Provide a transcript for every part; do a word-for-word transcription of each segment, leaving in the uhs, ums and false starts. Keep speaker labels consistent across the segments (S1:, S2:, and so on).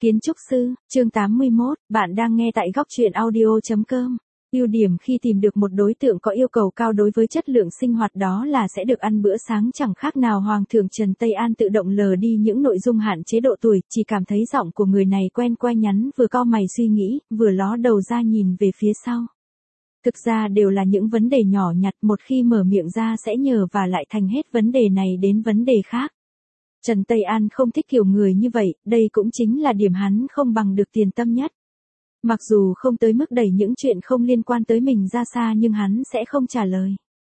S1: Kiến trúc sư, chương tám mươi mốt, bạn đang nghe tại góc truyện audio chấm com. Ưu điểm khi tìm được một đối tượng có yêu cầu cao đối với chất lượng sinh hoạt đó là sẽ được ăn bữa sáng chẳng khác nào Hoàng thượng Trần Tây An tự động lờ đi những nội dung hạn chế độ tuổi, chỉ cảm thấy giọng của người này quen quen nhắn vừa cau mày suy nghĩ, vừa ló đầu ra nhìn về phía sau. Thực ra đều là những vấn đề nhỏ nhặt, một khi mở miệng ra sẽ nhờ và lại thành hết vấn đề này đến vấn đề khác. Trần Tây An không thích kiểu người như vậy, đây cũng chính là điểm hắn không bằng được Tiền Tâm Nhất. Mặc dù không tới mức đẩy những chuyện không liên quan tới mình ra xa nhưng hắn sẽ không trả lời.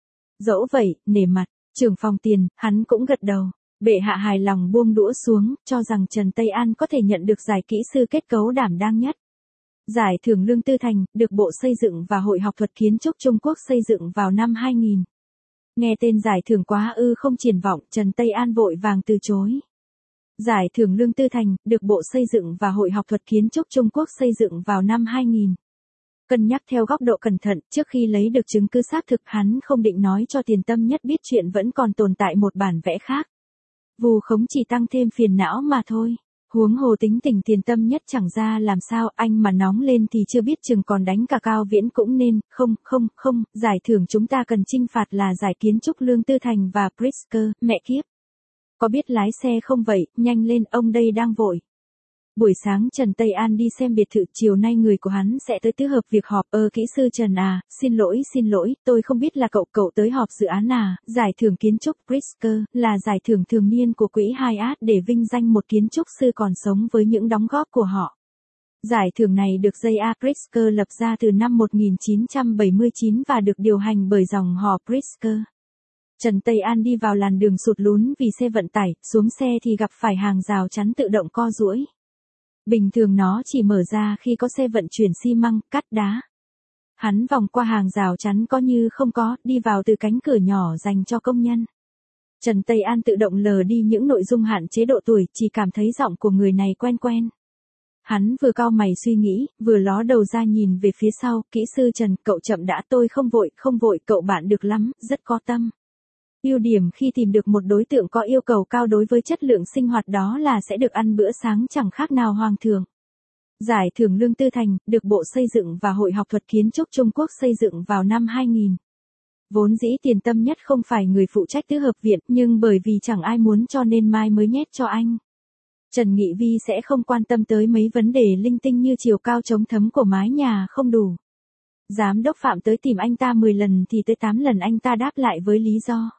S1: Dẫu vậy, nể mặt, trưởng phòng Tiền, hắn cũng gật đầu. Bệ hạ hài lòng buông đũa xuống, cho rằng Trần Tây An có thể nhận được giải kỹ sư kết cấu đảm đang nhất. Giải thưởng Lương Tư Thành, được Bộ Xây dựng và Hội học thuật kiến trúc Trung Quốc xây dựng vào năm hai nghìn. Nghe tên giải thưởng quá ư không triển vọng, Trần Tây An vội vàng từ chối. Giải thưởng Lương Tư Thành, được Bộ Xây dựng và Hội học thuật kiến trúc Trung Quốc xây dựng vào năm hai nghìn. Cân nhắc theo góc độ cẩn thận, trước khi lấy được chứng cứ xác thực hắn không định nói cho Tiền Tâm Nhất biết chuyện vẫn còn tồn tại một bản vẽ khác. Vù khống chỉ tăng thêm phiền não mà thôi. Huống hồ tính tình Tiền Tâm Nhất chẳng ra làm sao, anh mà nóng lên thì chưa biết chừng còn đánh cả Cao Viễn cũng nên, không, không, không, giải thưởng chúng ta cần trinh phạt là giải kiến trúc Lương Tư Thành và Pritzker, mẹ kiếp. Có biết lái xe không vậy, nhanh lên, ông đây đang vội. Buổi sáng Trần Tây An đi xem biệt thự, chiều nay người của hắn sẽ tới tứ hợp việc họp. Ơ kỹ sư Trần à, xin lỗi xin lỗi, tôi không biết là cậu cậu tới họp dự án à, giải thưởng kiến trúc Pritzker là giải thưởng thường niên của quỹ Hyatt để vinh danh một kiến trúc sư còn sống với những đóng góp của họ. Giải thưởng này được J A Pritzker lập ra từ năm một nghìn chín trăm bảy mươi chín và được điều hành bởi dòng họ Pritzker. Trần Tây An đi vào làn đường sụt lún vì xe vận tải, xuống xe thì gặp phải hàng rào chắn tự động co duỗi. Bình thường nó chỉ mở ra khi có xe vận chuyển xi măng, cát đá. Hắn vòng qua hàng rào chắn có như không có, đi vào từ cánh cửa nhỏ dành cho công nhân. Trần Tây An tự động lờ đi những nội dung hạn chế độ tuổi, chỉ cảm thấy giọng của người này quen quen. Hắn vừa cau mày suy nghĩ, vừa ló đầu ra nhìn về phía sau, kỹ sư Trần, cậu chậm đã, tôi không vội, không vội, cậu bạn được lắm, rất có tâm. Ưu điểm khi tìm được một đối tượng có yêu cầu cao đối với chất lượng sinh hoạt đó là sẽ được ăn bữa sáng chẳng khác nào Hoàng thượng. Giải thưởng Lương Tư Thành, được Bộ Xây dựng và Hội học thuật kiến trúc Trung Quốc xây dựng vào năm hai nghìn. Vốn dĩ Tiền Tâm Nhất không phải người phụ trách tứ hợp viện, nhưng bởi vì chẳng ai muốn cho nên mai mới nhét cho anh. Trần Nghị Vi sẽ không quan tâm tới mấy vấn đề linh tinh như chiều cao chống thấm của mái nhà không đủ. Giám đốc Phạm tới tìm anh ta mười lần thì tới tám lần anh ta đáp lại với lý do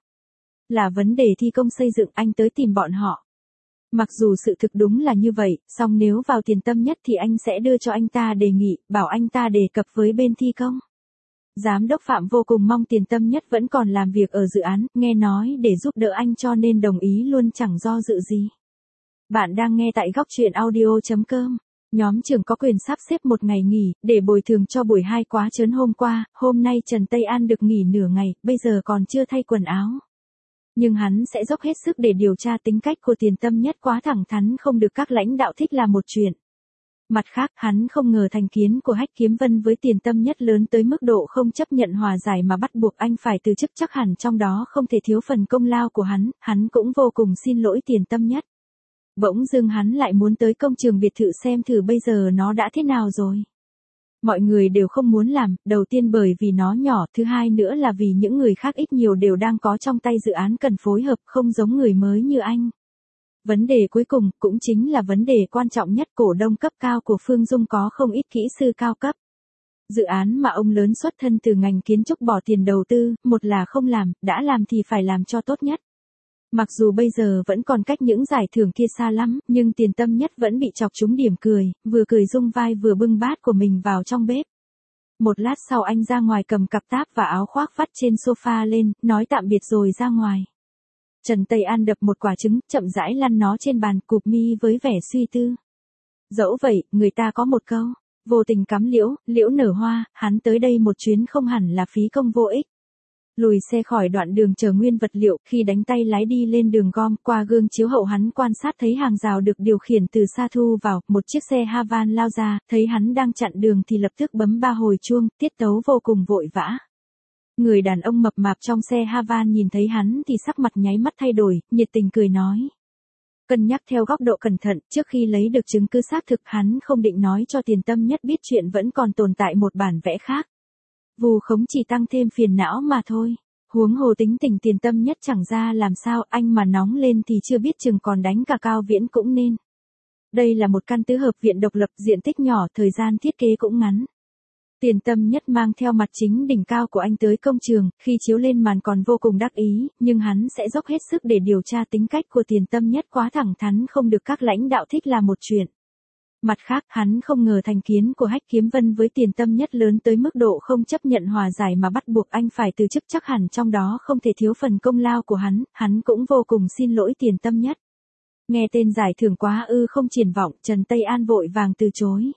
S1: là vấn đề thi công xây dựng, anh tới tìm bọn họ. Mặc dù sự thực đúng là như vậy, song nếu vào Tiền Tâm Nhất thì anh sẽ đưa cho anh ta đề nghị, bảo anh ta đề cập với bên thi công. Giám đốc Phạm vô cùng mong Tiền Tâm Nhất vẫn còn làm việc ở dự án, nghe nói để giúp đỡ anh cho nên đồng ý luôn chẳng do dự gì. Bạn đang nghe tại góc truyện audio chấm com. Nhóm trưởng có quyền sắp xếp một ngày nghỉ, để bồi thường cho buổi hai quá trớn hôm qua, hôm nay Trần Tây An được nghỉ nửa ngày, bây giờ còn chưa thay quần áo. Nhưng hắn sẽ dốc hết sức để điều tra tính cách của Tiền Tâm Nhất quá thẳng thắn không được các lãnh đạo thích là một chuyện. Mặt khác, hắn không ngờ thành kiến của Hách Kiếm Vân với Tiền Tâm Nhất lớn tới mức độ không chấp nhận hòa giải mà bắt buộc anh phải từ chức, chắc hẳn trong đó không thể thiếu phần công lao của hắn, hắn cũng vô cùng xin lỗi Tiền Tâm Nhất. Bỗng dưng hắn lại muốn tới công trường biệt thự xem thử bây giờ nó đã thế nào rồi. Mọi người đều không muốn làm, đầu tiên bởi vì nó nhỏ, thứ hai nữa là vì những người khác ít nhiều đều đang có trong tay dự án cần phối hợp, không giống người mới như anh. Vấn đề cuối cùng, cũng chính là vấn đề quan trọng nhất, cổ đông cấp cao của Phương Dung có không ít kỹ sư cao cấp. Dự án mà ông lớn xuất thân từ ngành kiến trúc bỏ tiền đầu tư, một là không làm, đã làm thì phải làm cho tốt nhất. Mặc dù bây giờ vẫn còn cách những giải thưởng kia xa lắm, nhưng Tiền Tâm Nhất vẫn bị chọc trúng điểm cười, vừa cười rung vai vừa bưng bát của mình vào trong bếp. Một lát sau anh ra ngoài cầm cặp táp và áo khoác vắt trên sofa lên, nói tạm biệt rồi ra ngoài. Trần Tây An đập một quả trứng, chậm rãi lăn nó trên bàn, cụp mi với vẻ suy tư. Dẫu vậy, người ta có một câu, vô tình cắm liễu, liễu nở hoa, hắn tới đây một chuyến không hẳn là phí công vô ích. Lùi xe khỏi đoạn đường chờ nguyên vật liệu, khi đánh tay lái đi lên đường gom, qua gương chiếu hậu hắn quan sát thấy hàng rào được điều khiển từ xa thu vào, một chiếc xe Havan lao ra, thấy hắn đang chặn đường thì lập tức bấm ba hồi chuông, tiết tấu vô cùng vội vã. Người đàn ông mập mạp trong xe Havan nhìn thấy hắn thì sắc mặt nháy mắt thay đổi, nhiệt tình cười nói. Cân nhắc theo góc độ cẩn thận, trước khi lấy được chứng cứ xác thực hắn không định nói cho Tiền Tâm Nhất biết chuyện vẫn còn tồn tại một bản vẽ khác. Vù khống chỉ tăng thêm phiền não mà thôi. Huống hồ tính tình Tiền Tâm Nhất chẳng ra làm sao, anh mà nóng lên thì chưa biết chừng còn đánh cả Cao Viễn cũng nên. Đây là một căn tứ hợp viện độc lập, diện tích nhỏ, thời gian thiết kế cũng ngắn. Tiền Tâm Nhất mang theo mặt chính đỉnh cao của anh tới công trường, khi chiếu lên màn còn vô cùng đắc ý, nhưng hắn sẽ dốc hết sức để điều tra tính cách của Tiền Tâm Nhất quá thẳng thắn không được các lãnh đạo thích là một chuyện. Mặt khác, hắn không ngờ thành kiến của Hách Kiếm Vân với Tiền Tâm Nhất lớn tới mức độ không chấp nhận hòa giải mà bắt buộc anh phải từ chức, chắc hẳn trong đó không thể thiếu phần công lao của hắn, hắn cũng vô cùng xin lỗi Tiền Tâm Nhất. Nghe tên giải thưởng quá ư không triển vọng, Trần Tây An vội vàng từ chối.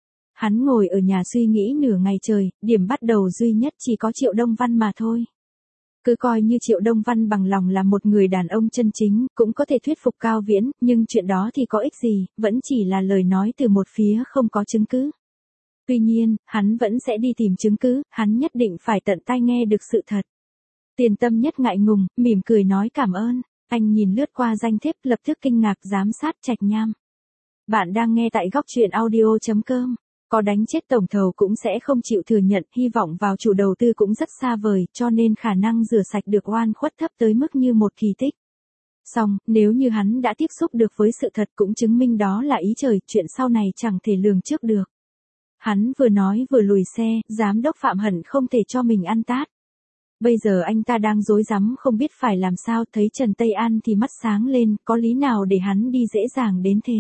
S1: Hắn ngồi ở nhà suy nghĩ nửa ngày trời, điểm bắt đầu duy nhất chỉ có Triệu Đông Văn mà thôi. Cứ coi như Triệu Đông Văn bằng lòng là một người đàn ông chân chính, cũng có thể thuyết phục Cao Viễn, nhưng chuyện đó thì có ích gì, vẫn chỉ là lời nói từ một phía không có chứng cứ. Tuy nhiên, hắn vẫn sẽ đi tìm chứng cứ, hắn nhất định phải tận tai nghe được sự thật. Tiền Tâm Nhất ngại ngùng, mỉm cười nói cảm ơn, anh nhìn lướt qua danh thiếp lập tức kinh ngạc, giám sát Trạch Nham. Bạn đang nghe tại góc truyện audio chấm com. Có đánh chết tổng thầu cũng sẽ không chịu thừa nhận, hy vọng vào chủ đầu tư cũng rất xa vời, cho nên khả năng rửa sạch được oan khuất thấp tới mức như một kỳ tích. Song, nếu như hắn đã tiếp xúc được với sự thật cũng chứng minh đó là ý trời, chuyện sau này chẳng thể lường trước được. Hắn vừa nói vừa lùi xe, giám đốc Phạm hận không thể cho mình ăn tát. Bây giờ anh ta đang rối rắm không biết phải làm sao, thấy Trần Tây An thì mắt sáng lên, có lý nào để hắn đi dễ dàng đến thế.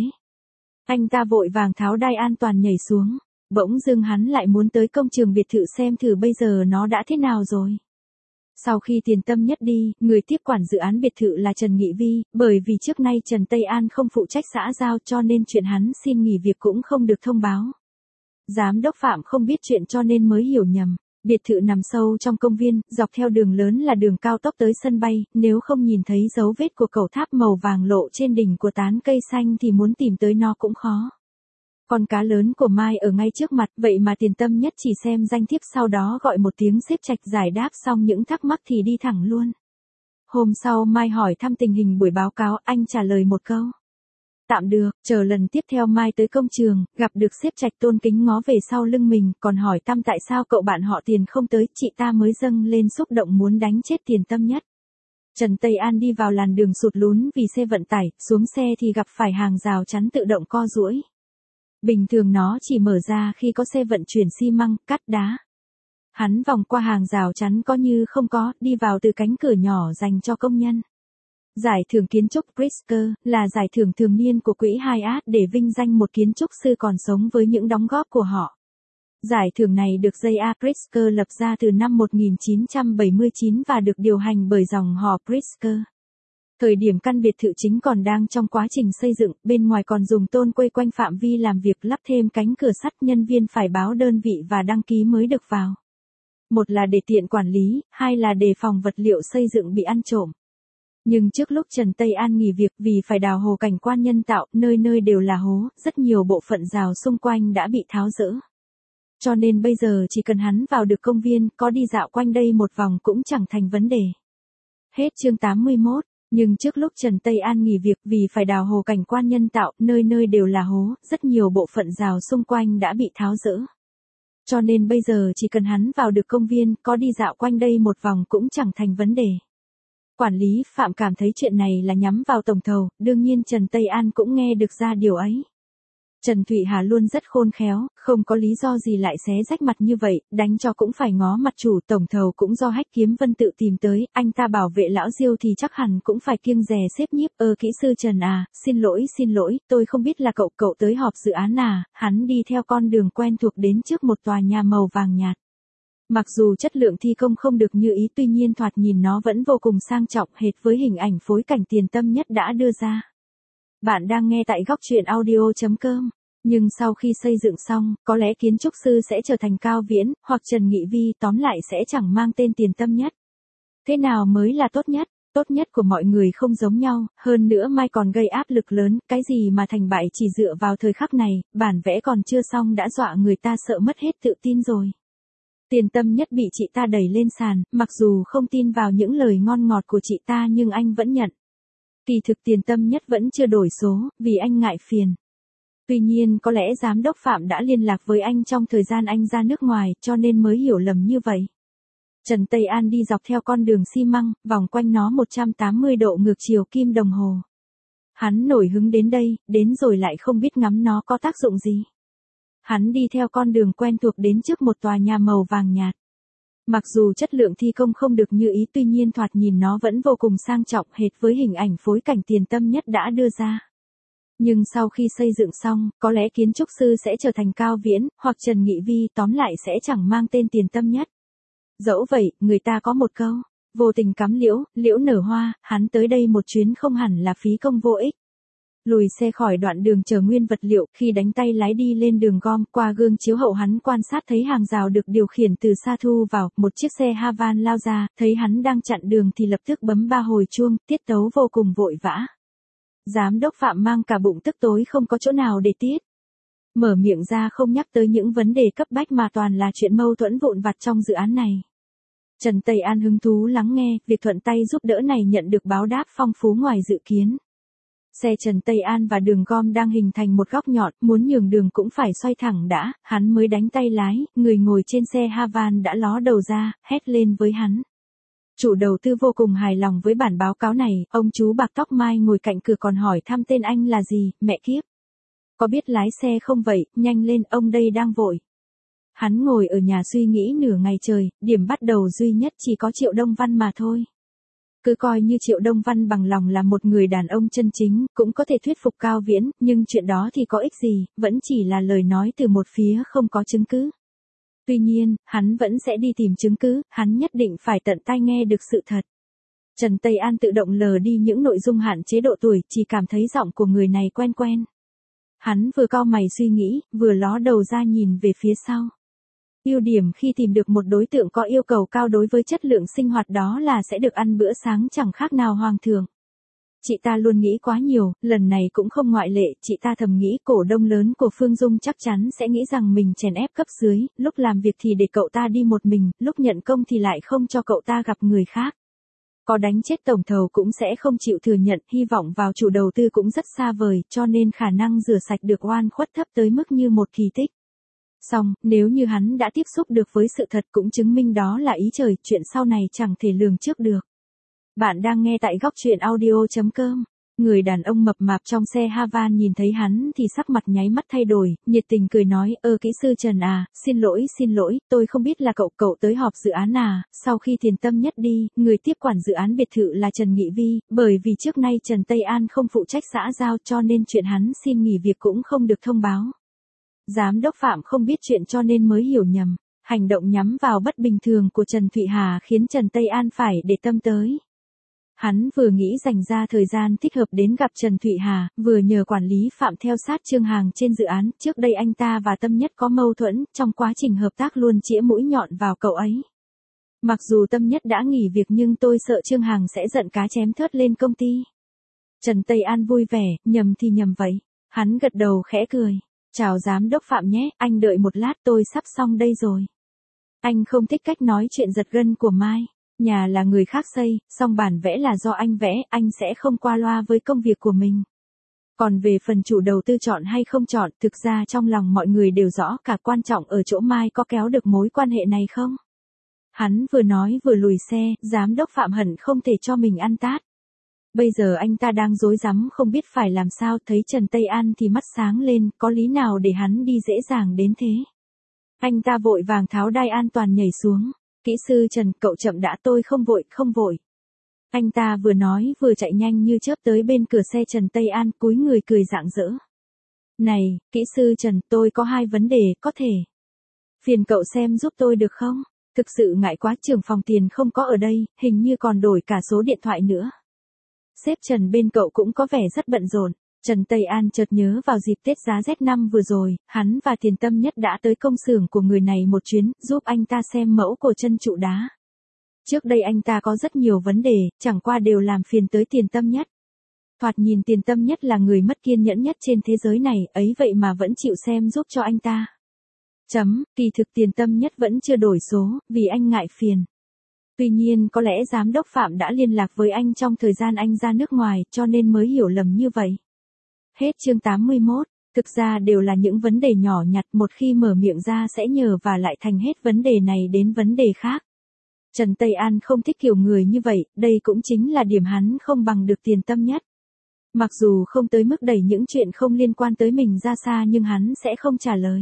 S1: Anh ta vội vàng tháo đai an toàn nhảy xuống, bỗng dưng hắn lại muốn tới công trường biệt thự xem thử bây giờ nó đã thế nào rồi. Sau khi Tiền Tâm Nhất đi, người tiếp quản dự án biệt thự là Trần Nghị Vi, bởi vì trước nay Trần Tây An không phụ trách xã giao cho nên chuyện hắn xin nghỉ việc cũng không được thông báo. Giám đốc Phạm không biết chuyện cho nên mới hiểu nhầm. Biệt thự nằm sâu trong công viên, dọc theo đường lớn là đường cao tốc tới sân bay, nếu không nhìn thấy dấu vết của cầu tháp màu vàng lộ trên đỉnh của tán cây xanh thì muốn tìm tới nó cũng khó. Con cá lớn của Mai ở ngay trước mặt, vậy mà Tiền Tâm Nhất chỉ xem danh thiếp sau đó gọi một tiếng xếp Trạch giải đáp xong những thắc mắc thì đi thẳng luôn. Hôm sau Mai hỏi thăm tình hình buổi báo cáo, anh trả lời một câu. Tạm được, chờ lần tiếp theo Mai tới công trường, gặp được xếp Trạch tôn kính ngó về sau lưng mình, còn hỏi thăm tại sao cậu bạn họ Tiền không tới, chị ta mới dâng lên xúc động muốn đánh chết Tiền Tâm Nhất. Trần Tây An đi vào làn đường sụt lún vì xe vận tải, xuống xe thì gặp phải hàng rào chắn tự động co duỗi. Bình thường nó chỉ mở ra khi có xe vận chuyển xi măng, cát đá. Hắn vòng qua hàng rào chắn có như không có, đi vào từ cánh cửa nhỏ dành cho công nhân. Giải thưởng kiến trúc Pritzker là giải thưởng thường niên của quỹ Hyatt để vinh danh một kiến trúc sư còn sống với những đóng góp của họ. Giải thưởng này được J A Pritzker lập ra từ năm một nghìn chín trăm bảy mươi chín và được điều hành bởi dòng họ Pritzker. Thời điểm căn biệt thự chính còn đang trong quá trình xây dựng, bên ngoài còn dùng tôn quây quanh phạm vi làm việc, lắp thêm cánh cửa sắt, nhân viên phải báo đơn vị và đăng ký mới được vào. Một là để tiện quản lý, hai là đề phòng vật liệu xây dựng bị ăn trộm. Nhưng trước lúc Trần Tây An nghỉ việc vì phải đào hồ cảnh quan nhân tạo, nơi nơi đều là hố, rất nhiều bộ phận rào xung quanh đã bị tháo dỡ. Cho nên bây giờ chỉ cần hắn vào được công viên, có đi dạo quanh đây một vòng cũng chẳng thành vấn đề. Hết chương tám mươi mốt. Nhưng trước lúc Trần Tây An nghỉ việc vì phải đào hồ cảnh quan nhân tạo, nơi nơi đều là hố, rất nhiều bộ phận rào xung quanh đã bị tháo dỡ. Cho nên bây giờ chỉ cần hắn vào được công viên, có đi dạo quanh đây một vòng cũng chẳng thành vấn đề. Quản lý Phạm cảm thấy chuyện này là nhắm vào tổng thầu, đương nhiên Trần Tây An cũng nghe được ra điều ấy. Trần Thụy Hà luôn rất khôn khéo, không có lý do gì lại xé rách mặt như vậy, đánh cho cũng phải ngó mặt chủ, tổng thầu cũng do Hách Kiếm Vân tự tìm tới, anh ta bảo vệ lão Diêu thì chắc hẳn cũng phải kiêng dè xếp nhiếp, ơ kỹ sư Trần à, xin lỗi xin lỗi, tôi không biết là cậu, cậu tới họp dự án à, hắn đi theo con đường quen thuộc đến trước một tòa nhà màu vàng nhạt. Mặc dù chất lượng thi công không được như ý tuy nhiên thoạt nhìn nó vẫn vô cùng sang trọng hệt với hình ảnh phối cảnh Tiền Tâm Nhất đã đưa ra. Bạn đang nghe tại góc truyện audio chấm com. Nhưng sau khi xây dựng xong, có lẽ kiến trúc sư sẽ trở thành Cao Viễn, hoặc Trần Nghị Vi, tóm lại sẽ chẳng mang tên Tiền Tâm Nhất. Thế nào mới là tốt nhất? Tốt nhất của mọi người không giống nhau, hơn nữa Mai còn gây áp lực lớn, cái gì mà thành bại chỉ dựa vào thời khắc này, bản vẽ còn chưa xong đã dọa người ta sợ mất hết tự tin rồi. Tiền Tâm Nhất bị chị ta đẩy lên sàn, mặc dù không tin vào những lời ngon ngọt của chị ta nhưng anh vẫn nhận. Kỳ thực Tiền Tâm Nhất vẫn chưa đổi số, vì anh ngại phiền. Tuy nhiên có lẽ giám đốc Phạm đã liên lạc với anh trong thời gian anh ra nước ngoài, cho nên mới hiểu lầm như vậy. Trần Tây An đi dọc theo con đường xi măng, vòng quanh nó một trăm tám mươi độ ngược chiều kim đồng hồ. Hắn nổi hứng đến đây, đến rồi lại không biết ngắm nó có tác dụng gì. Hắn đi theo con đường quen thuộc đến trước một tòa nhà màu vàng nhạt. Mặc dù chất lượng thi công không được như ý, tuy nhiên thoạt nhìn nó vẫn vô cùng sang trọng hệt với hình ảnh phối cảnh Tiền Tâm Nhất đã đưa ra. Nhưng sau khi xây dựng xong, có lẽ kiến trúc sư sẽ trở thành Cao Viễn, hoặc Trần Nghị Vi, tóm lại sẽ chẳng mang tên Tiền Tâm Nhất. Dẫu vậy, người ta có một câu, vô tình cắm liễu, liễu nở hoa, hắn tới đây một chuyến không hẳn là phí công vô ích. Lùi xe khỏi đoạn đường chờ nguyên vật liệu, khi đánh tay lái đi lên đường gom, qua gương chiếu hậu hắn quan sát thấy hàng rào được điều khiển từ xa thu vào, một chiếc xe Havan lao ra, thấy hắn đang chặn đường thì lập tức bấm ba hồi chuông, tiết tấu vô cùng vội vã. Giám đốc Phạm mang cả bụng tức tối không có chỗ nào để tiết. Mở miệng ra không nhắc tới những vấn đề cấp bách mà toàn là chuyện mâu thuẫn vụn vặt trong dự án này. Trần Tây An hứng thú lắng nghe, việc thuận tay giúp đỡ này nhận được báo đáp phong phú ngoài dự kiến. Xe Trần Tây An và đường gom đang hình thành một góc nhọn, muốn nhường đường cũng phải xoay thẳng đã, hắn mới đánh tay lái, người ngồi trên xe Havan đã ló đầu ra, hét lên với hắn. Chủ đầu tư vô cùng hài lòng với bản báo cáo này, ông chú bạc tóc mai ngồi cạnh cửa còn hỏi thăm tên anh là gì, mẹ kiếp. Có biết lái xe không vậy, nhanh lên, ông đây đang vội. Hắn ngồi ở nhà suy nghĩ nửa ngày trời, điểm bắt đầu duy nhất chỉ có Triệu Đông Văn mà thôi. Cứ coi như Triệu Đông Văn bằng lòng là một người đàn ông chân chính, cũng có thể thuyết phục Cao Viễn, nhưng chuyện đó thì có ích gì, vẫn chỉ là lời nói từ một phía không có chứng cứ. Tuy nhiên, hắn vẫn sẽ đi tìm chứng cứ, hắn nhất định phải tận tai nghe được sự thật. Trần Tây An tự động lờ đi những nội dung hạn chế độ tuổi, chỉ cảm thấy giọng của người này quen quen. Hắn vừa cau mày suy nghĩ, vừa ló đầu ra nhìn về phía sau. Ưu điểm khi tìm được một đối tượng có yêu cầu cao đối với chất lượng sinh hoạt đó là sẽ được ăn bữa sáng chẳng khác nào hoàng thượng. Chị ta luôn nghĩ quá nhiều, lần này cũng không ngoại lệ, chị ta thầm nghĩ cổ đông lớn của Phương Dung chắc chắn sẽ nghĩ rằng mình chèn ép cấp dưới, lúc làm việc thì để cậu ta đi một mình, lúc nhận công thì lại không cho cậu ta gặp người khác. Có đánh chết tổng thầu cũng sẽ không chịu thừa nhận, hy vọng vào chủ đầu tư cũng rất xa vời, cho nên khả năng rửa sạch được oan khuất thấp tới mức như một kỳ tích. Xong, nếu như hắn đã tiếp xúc được với sự thật cũng chứng minh đó là ý trời, chuyện sau này chẳng thể lường trước được. Bạn đang nghe tại góc truyện audio chấm com. Người đàn ông mập mạp trong xe Havan nhìn thấy hắn thì sắc mặt nháy mắt thay đổi, nhiệt tình cười nói, ơ kỹ sư Trần à, xin lỗi xin lỗi, tôi không biết là cậu, cậu tới họp dự án à, sau khi Tiền Tâm Nhất đi, người tiếp quản dự án biệt thự là Trần Nghị Vi, bởi vì trước nay Trần Tây An không phụ trách xã giao cho nên chuyện hắn xin nghỉ việc cũng không được thông báo. Giám đốc Phạm không biết chuyện cho nên mới hiểu nhầm, hành động nhắm vào bất bình thường của Trần Thụy Hà khiến Trần Tây An phải để tâm tới. Hắn vừa nghĩ dành ra thời gian thích hợp đến gặp Trần Thụy Hà, vừa nhờ quản lý Phạm theo sát chương hàng trên dự án, trước đây anh ta và Tâm Nhất có mâu thuẫn, trong quá trình hợp tác luôn chĩa mũi nhọn vào cậu ấy. Mặc dù Tâm Nhất đã nghỉ việc nhưng tôi sợ chương hàng sẽ giận cá chém thớt lên công ty. Trần Tây An vui vẻ, nhầm thì nhầm vậy. Hắn gật đầu khẽ cười. Chào giám đốc Phạm nhé, anh đợi một lát tôi sắp xong đây rồi. Anh không thích cách nói chuyện giật gân của Mai. Nhà là người khác xây, song bản vẽ là do anh vẽ, anh sẽ không qua loa với công việc của mình. Còn về phần chủ đầu tư chọn hay không chọn, thực ra trong lòng mọi người đều rõ, cả quan trọng ở chỗ Mai có kéo được mối quan hệ này không. Hắn vừa nói vừa lùi xe, giám đốc Phạm hận không thể cho mình ăn tát. Bây giờ anh ta đang rối rắm không biết phải làm sao, thấy Trần Tây An thì mắt sáng lên, có lý nào để hắn đi dễ dàng đến thế. Anh ta vội vàng tháo đai an toàn nhảy xuống. Kỹ sư Trần, cậu chậm đã, tôi không vội, không vội. Anh ta vừa nói vừa chạy nhanh như chớp tới bên cửa xe Trần Tây An, cúi người cười rạng rỡ. Này, kỹ sư Trần, tôi có hai vấn đề, có thể. Phiền cậu xem giúp tôi được không? Thực sự ngại quá, trưởng phòng tiền không có ở đây, hình như còn đổi cả số điện thoại nữa. Sếp Trần bên cậu cũng có vẻ rất bận rộn. Trần Tây An chợt nhớ vào dịp Tết giá rét năm vừa rồi, hắn và Tiền Tâm Nhất đã tới công xưởng của người này một chuyến, giúp anh ta xem mẫu của chân trụ đá. Trước đây anh ta có rất nhiều vấn đề, chẳng qua đều làm phiền tới Tiền Tâm Nhất. Thoạt nhìn Tiền Tâm Nhất là người mất kiên nhẫn nhất trên thế giới này, ấy vậy mà vẫn chịu xem giúp cho anh ta. Chấm, kỳ thực Tiền Tâm Nhất vẫn chưa đổi số, vì anh ngại phiền. Tuy nhiên có lẽ giám đốc Phạm đã liên lạc với anh trong thời gian anh ra nước ngoài cho nên mới hiểu lầm như vậy. Hết chương tám mươi mốt, thực ra đều là những vấn đề nhỏ nhặt, một khi mở miệng ra sẽ nhờ và lại thành hết vấn đề này đến vấn đề khác. Trần Tây An không thích kiểu người như vậy, đây cũng chính là điểm hắn không bằng được Tiền Tâm Nhất. Mặc dù không tới mức đẩy những chuyện không liên quan tới mình ra xa nhưng hắn sẽ không trả lời.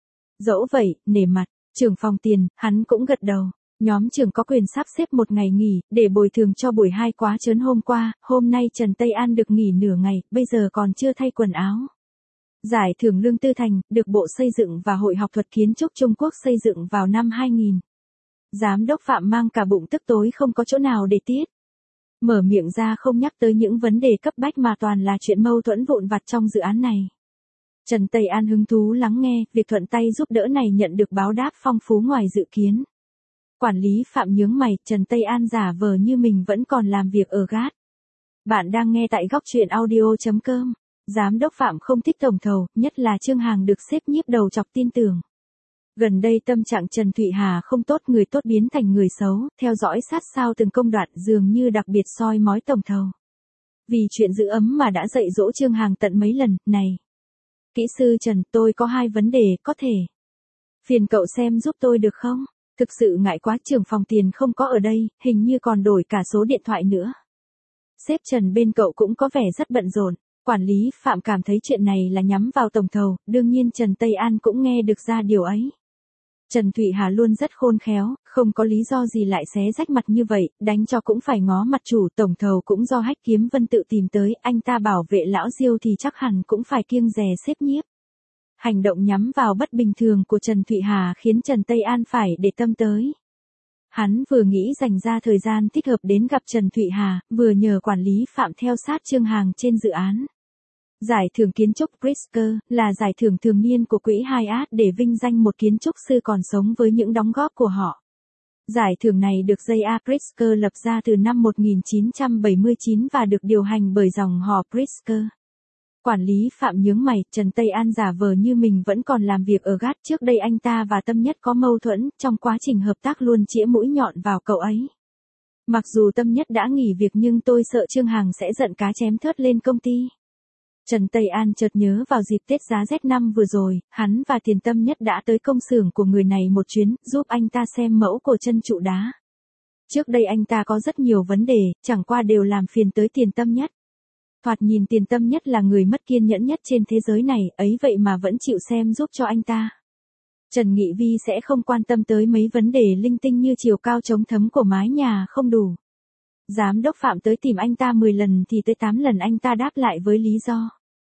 S1: Dẫu vậy, nể mặt, trưởng phòng Tiền, hắn cũng gật đầu. Nhóm trưởng có quyền sắp xếp một ngày nghỉ, để bồi thường cho buổi hai quá trớn hôm qua, hôm nay Trần Tây An được nghỉ nửa ngày, bây giờ còn chưa thay quần áo. Giải thưởng Lương Tư Thành, được Bộ Xây dựng và Hội học thuật kiến trúc Trung Quốc xây dựng vào năm hai nghìn. Giám đốc Phạm mang cả bụng tức tối không có chỗ nào để tiết. Mở miệng ra không nhắc tới những vấn đề cấp bách mà toàn là chuyện mâu thuẫn vụn vặt trong dự án này. Trần Tây An hứng thú lắng nghe, việc thuận tay giúp đỡ này nhận được báo đáp phong phú ngoài dự kiến. Quản lý Phạm nhướng mày, Trần Tây An giả vờ như mình vẫn còn làm việc ở gát. Bạn đang nghe tại góc truyện audio chấm com. Giám đốc Phạm không thích tổng thầu, nhất là Trương Hằng được xếp nhiếp đầu chọc tin tưởng. Gần đây tâm trạng Trần Thụy Hà không tốt, người tốt biến thành người xấu, theo dõi sát sao từng công đoạn dường như đặc biệt soi mói tổng thầu. Vì chuyện giữ ấm mà đã dạy dỗ Trương Hằng tận mấy lần, này. Kỹ sư Trần, tôi có hai vấn đề, có thể. Phiền cậu xem giúp tôi được không? Thực sự ngại quá, trưởng phòng Tiền không có ở đây, hình như còn đổi cả số điện thoại nữa. Sếp Trần bên cậu cũng có vẻ rất bận rộn. Quản lý Phạm cảm thấy chuyện này là nhắm vào tổng thầu, đương nhiên Trần Tây An cũng nghe được ra điều ấy. Trần Thụy Hà luôn rất khôn khéo, không có lý do gì lại xé rách mặt như vậy, đánh cho cũng phải ngó mặt chủ, tổng thầu cũng do Hách Kiếm Vân tự tìm tới, anh ta bảo vệ lão Diêu thì chắc hẳn cũng phải kiêng dè xếp nhiếp. Hành động nhắm vào bất bình thường của Trần Thụy Hà khiến Trần Tây An phải để tâm tới. Hắn vừa nghĩ dành ra thời gian thích hợp đến gặp Trần Thụy Hà, vừa nhờ quản lý Phạm theo sát Trương Hằng trên dự án. Giải thưởng kiến trúc Pritzker là giải thưởng thường niên của quỹ Hyatt để vinh danh một kiến trúc sư còn sống với những đóng góp của họ. Giải thưởng này được J A Pritzker lập ra từ năm một nghìn chín trăm bảy mươi chín và được điều hành bởi dòng họ Pritzker. Quản lý Phạm nhướng mày, Trần Tây An giả vờ như mình vẫn còn làm việc ở gát, trước đây anh ta và Tâm Nhất có mâu thuẫn, trong quá trình hợp tác luôn chĩa mũi nhọn vào cậu ấy. Mặc dù Tâm Nhất đã nghỉ việc nhưng tôi sợ Trương Hằng sẽ giận cá chém thớt lên công ty. Trần Tây An chợt nhớ vào dịp Tết giá rét năm vừa rồi, hắn và Tiền Tâm Nhất đã tới công xưởng của người này một chuyến, giúp anh ta xem mẫu của chân trụ đá. Trước đây anh ta có rất nhiều vấn đề, chẳng qua đều làm phiền tới Tiền Tâm Nhất. Thoạt nhìn Tiền Tâm Nhất là người mất kiên nhẫn nhất trên thế giới này, ấy vậy mà vẫn chịu xem giúp cho anh ta. Trần Nghị Vi sẽ không quan tâm tới mấy vấn đề linh tinh như chiều cao chống thấm của mái nhà không đủ. Giám đốc Phạm tới tìm anh ta mười lần thì tới tám lần anh ta đáp lại với lý do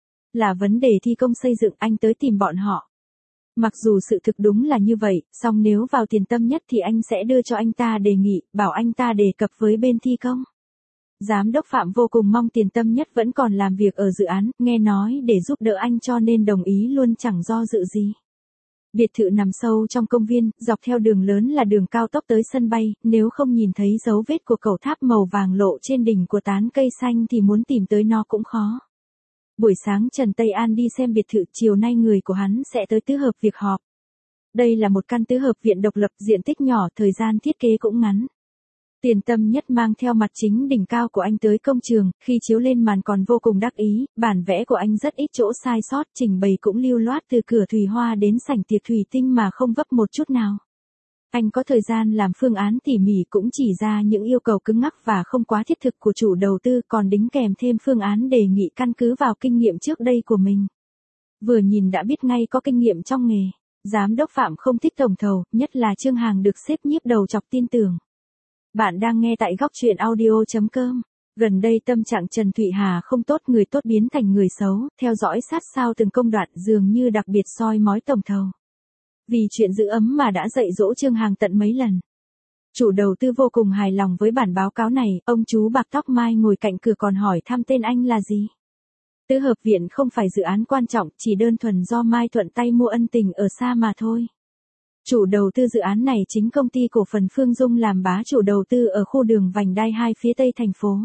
S1: là vấn đề thi công xây dựng, anh tới tìm bọn họ. Mặc dù sự thực đúng là như vậy, song nếu vào Tiền Tâm Nhất thì anh sẽ đưa cho anh ta đề nghị, bảo anh ta đề cập với bên thi công. Giám đốc Phạm vô cùng mong Tiền Tâm Nhất vẫn còn làm việc ở dự án, nghe nói để giúp đỡ anh cho nên đồng ý luôn chẳng do dự gì. Biệt thự nằm sâu trong công viên, dọc theo đường lớn là đường cao tốc tới sân bay, nếu không nhìn thấy dấu vết của cầu tháp màu vàng lộ trên đỉnh của tán cây xanh thì muốn tìm tới nó cũng khó. Buổi sáng Trần Tây An đi xem biệt thự, chiều nay người của hắn sẽ tới tứ hợp việc họp. Đây là một căn tứ hợp viện độc lập, diện tích nhỏ, thời gian thiết kế cũng ngắn. Tiền Tâm Nhất mang theo mặt chính đỉnh cao của anh tới công trường, khi chiếu lên màn còn vô cùng đắc ý, bản vẽ của anh rất ít chỗ sai sót, trình bày cũng lưu loát từ cửa thủy hoa đến sảnh tiệc thủy tinh mà không vấp một chút nào. Anh có thời gian làm phương án tỉ mỉ cũng chỉ ra những yêu cầu cứng ngắc và không quá thiết thực của chủ đầu tư, còn đính kèm thêm phương án đề nghị căn cứ vào kinh nghiệm trước đây của mình. Vừa nhìn đã biết ngay có kinh nghiệm trong nghề. Giám đốc Phạm không thích tổng thầu, nhất là Trương Hằng được xếp nhiếp đầu chọc tin tưởng. Bạn đang nghe tại góc truyện audio chấm com. Gần đây tâm trạng Trần Thụy Hà không tốt, người tốt biến thành người xấu, theo dõi sát sao từng công đoạn dường như đặc biệt soi mói tổng thầu. Vì chuyện giữ ấm mà đã dạy dỗ Trương Hằng tận mấy lần. Chủ đầu tư vô cùng hài lòng với bản báo cáo này, ông chú bạc tóc mai ngồi cạnh cửa còn hỏi thăm tên anh là gì. Tứ hợp viện không phải dự án quan trọng, chỉ đơn thuần do Mai thuận tay mua ân tình ở xa mà thôi. Chủ đầu tư dự án này chính công ty cổ phần Phương Dung làm bá chủ đầu tư ở khu đường vành đai hai phía tây thành phố.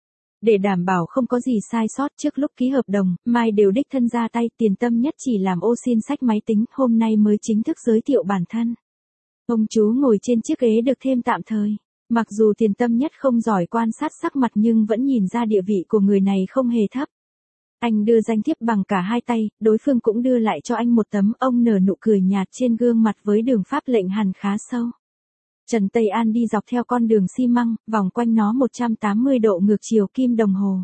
S1: Để đảm bảo không có gì sai sót trước lúc ký hợp đồng, Mai đều đích thân ra tay, Tiền Tâm Nhất chỉ làm ô xin sách máy tính, hôm nay mới chính thức giới thiệu bản thân. Ông chú ngồi trên chiếc ghế được thêm tạm thời. Mặc dù Tiền Tâm Nhất không giỏi quan sát sắc mặt nhưng vẫn nhìn ra địa vị của người này không hề thấp. Anh đưa danh thiếp bằng cả hai tay, đối phương cũng đưa lại cho anh một tấm, ông nở nụ cười nhạt trên gương mặt với đường pháp lệnh hằn khá sâu. Trần Tây An đi dọc theo con đường xi măng, vòng quanh nó một trăm tám mươi độ ngược chiều kim đồng hồ.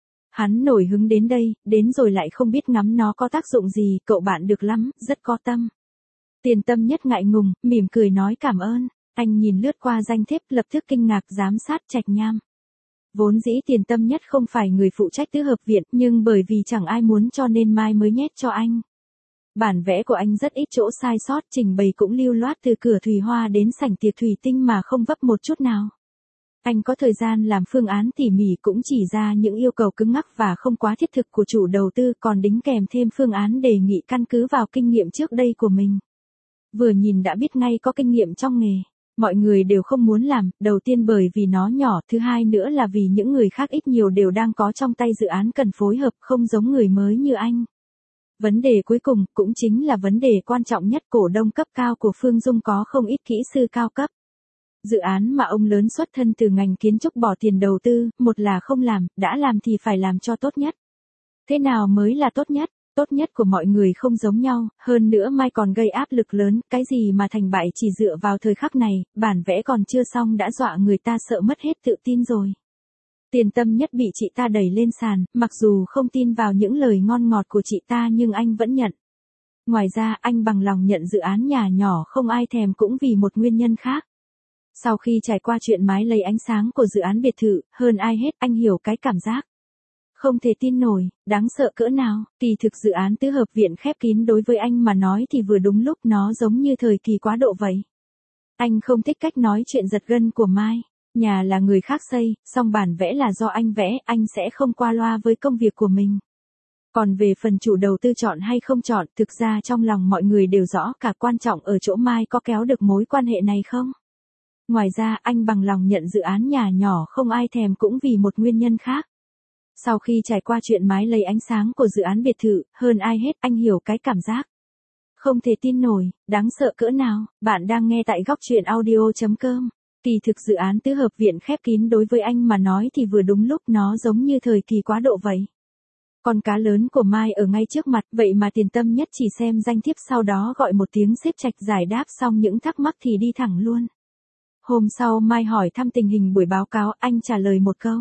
S1: Hắn nổi hứng đến đây, đến rồi lại không biết ngắm nó có tác dụng gì, cậu bạn được lắm, rất có tâm. Tiền Tâm Nhất ngại ngùng, mỉm cười nói cảm ơn. Anh nhìn lướt qua danh thiếp lập tức kinh ngạc giám sát Trạch Nham. Vốn dĩ Tiền Tâm Nhất không phải người phụ trách tứ hợp viện, nhưng bởi vì chẳng ai muốn cho nên Mai mới nhét cho anh. Bản vẽ của anh rất ít chỗ sai sót, trình bày cũng lưu loát từ cửa thủy hoa đến sảnh tiệc thủy tinh mà không vấp một chút nào. Anh có thời gian làm phương án tỉ mỉ cũng chỉ ra những yêu cầu cứng ngắc và không quá thiết thực của chủ đầu tư, còn đính kèm thêm phương án đề nghị căn cứ vào kinh nghiệm trước đây của mình. Vừa nhìn đã biết ngay có kinh nghiệm trong nghề. Mọi người đều không muốn làm, đầu tiên bởi vì nó nhỏ, thứ hai nữa là vì những người khác ít nhiều đều đang có trong tay dự án cần phối hợp, không giống người mới như anh. Vấn đề cuối cùng, cũng chính là vấn đề quan trọng nhất, cổ đông cấp cao của Phương Dung có không ít kỹ sư cao cấp. Dự án mà ông lớn xuất thân từ ngành kiến trúc bỏ tiền đầu tư, một là không làm, đã làm thì phải làm cho tốt nhất. Thế nào mới là tốt nhất? Tốt nhất của mọi người không giống nhau, hơn nữa Mai còn gây áp lực lớn, cái gì mà thành bại chỉ dựa vào thời khắc này, bản vẽ còn chưa xong đã dọa người ta sợ mất hết tự tin rồi. Tiền Tâm Nhất bị chị ta đẩy lên sàn, mặc dù không tin vào những lời ngon ngọt của chị ta nhưng anh vẫn nhận. Ngoài ra anh bằng lòng nhận dự án nhà nhỏ không ai thèm cũng vì một nguyên nhân khác. Sau khi trải qua chuyện mái lấy ánh sáng của dự án biệt thự, hơn ai hết anh hiểu cái cảm giác. Không thể tin nổi, đáng sợ cỡ nào, kỳ thực dự án tứ hợp viện khép kín đối với anh mà nói thì vừa đúng lúc, nó giống như thời kỳ quá độ vậy. Anh không thích cách nói chuyện giật gân của Mai. Nhà là người khác xây, song bản vẽ là do anh vẽ, anh sẽ không qua loa với công việc của mình. Còn về phần chủ đầu tư chọn hay không chọn, thực ra trong lòng mọi người đều rõ, cả quan trọng ở chỗ Mai có kéo được mối quan hệ này không. Ngoài ra anh bằng lòng nhận dự án nhà nhỏ không ai thèm cũng vì một nguyên nhân khác. Sau khi trải qua chuyện mái lấy ánh sáng của dự án biệt thự, hơn ai hết anh hiểu cái cảm giác. Không thể tin nổi, đáng sợ cỡ nào, bạn đang nghe tại góc truyện audio chấm com. Kỳ thực dự án tứ hợp viện khép kín đối với anh mà nói thì vừa đúng lúc, nó giống như thời kỳ quá độ vậy. Con cá lớn của Mai ở ngay trước mặt, vậy mà Tiền Tâm Nhất chỉ xem danh thiếp sau đó gọi một tiếng sếp Trạch giải đáp xong những thắc mắc thì đi thẳng luôn. Hôm sau Mai hỏi thăm tình hình buổi báo cáo, anh trả lời một câu.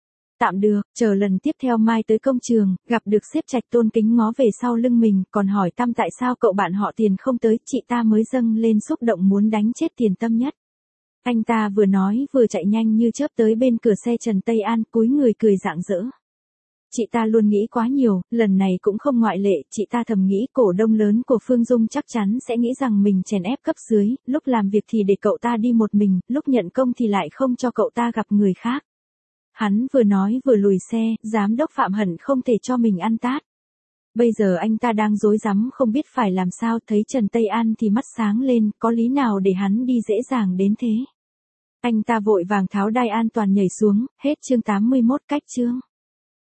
S1: Tạm được, chờ lần tiếp theo Mai tới công trường, gặp được sếp Trạch tôn kính ngó về sau lưng mình, còn hỏi thăm tại sao cậu bạn họ Tiền không tới, chị ta mới dâng lên xúc động muốn đánh chết Tiền Tâm Nhất. Anh ta vừa nói vừa chạy nhanh như chớp tới bên cửa xe Trần Tây An, cúi người cười rạng rỡ. Chị ta luôn nghĩ quá nhiều, lần này cũng không ngoại lệ, chị ta thầm nghĩ cổ đông lớn của Phương Dung chắc chắn sẽ nghĩ rằng mình chèn ép cấp dưới, lúc làm việc thì để cậu ta đi một mình, lúc nhận công thì lại không cho cậu ta gặp người khác. Hắn vừa nói vừa lùi xe, giám đốc Phạm hận không thể cho mình ăn tát. Bây giờ anh ta đang rối rắm không biết phải làm sao, thấy Trần Tây An thì mắt sáng lên, có lý nào để hắn đi dễ dàng đến thế. Anh ta vội vàng tháo đai an toàn nhảy xuống, hết chương tám mươi mốt cách chương.